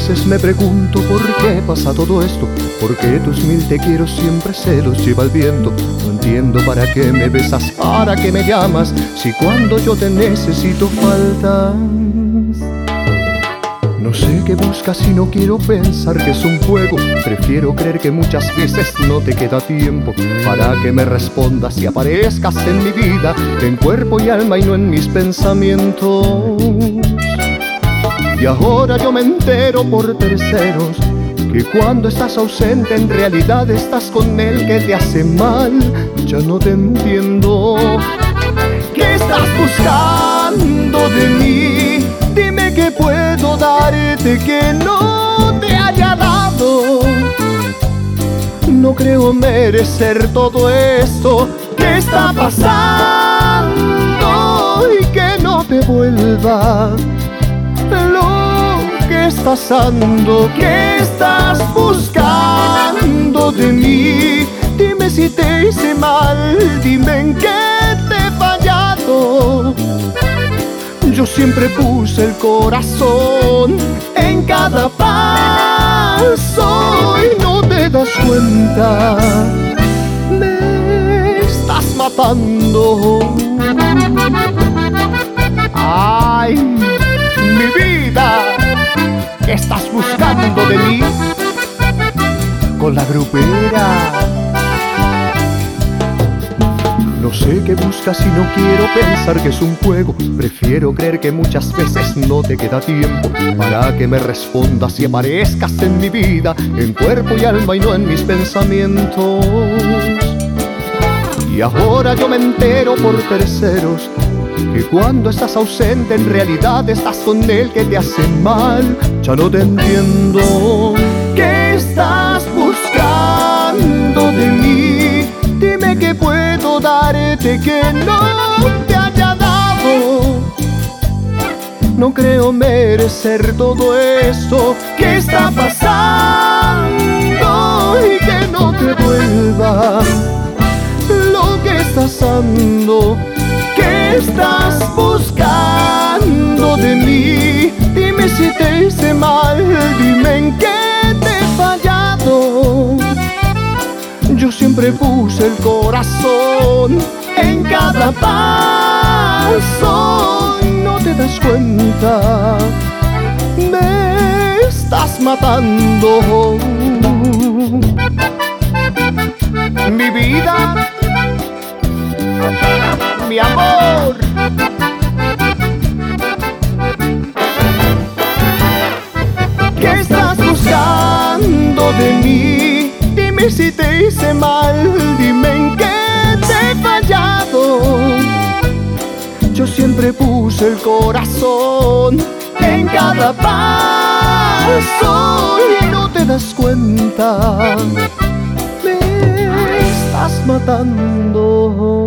veces me pregunto por qué pasa todo esto, por qué tus mil te quiero siempre se los lleva el viento. No entiendo para qué me besas, para qué me llamas, si cuando yo te necesito faltas. No sé qué buscas y no quiero pensar que es un juego. Prefiero creer que muchas veces no te queda tiempo para que me respondas y aparezcas en mi vida, en cuerpo y alma y no en mis pensamientos. Y ahora yo me entero por terceros que cuando estás ausente en realidad estás con él que te hace mal. Ya no te entiendo. ¿Qué estás buscando de mí? Dime qué puedo darte que no te haya dado. No creo merecer todo esto. ¿Qué está pasando? Y que no te vuelva lo que estás dando. ¿Qué estás buscando de mí? Dime si te hice mal, dime en qué te he fallado. Yo siempre puse el corazón en cada paso y no te das cuenta. Me estás matando. Ay, mi vida, ¿qué estás buscando de mí? Con la grupera. No sé qué buscas y no quiero pensar que es un juego. Prefiero creer que muchas veces no te queda tiempo para que me respondas y aparezcas en mi vida, en cuerpo y alma y no en mis pensamientos. Y ahora yo me entero por terceros que cuando estás ausente en realidad estás con él que te hace mal. Ya no te entiendo. ¿Qué estás buscando de mí? Dime qué puedo darte que no te haya dado. No creo merecer todo esto. ¿Qué está pasando? Y que no te vuelva lo que estás dando. ¿Qué estás buscando de mí? Dime si te hice mal, dime en qué te he fallado. Yo siempre puse el corazón en cada paso. No te das cuenta, me estás matando. Mi vida, mi amor. ¿Qué estás buscando de mí? Dime si te hice mal, dime en qué te he fallado. Yo siempre puse el corazón en cada paso y no te das cuenta, me estás matando.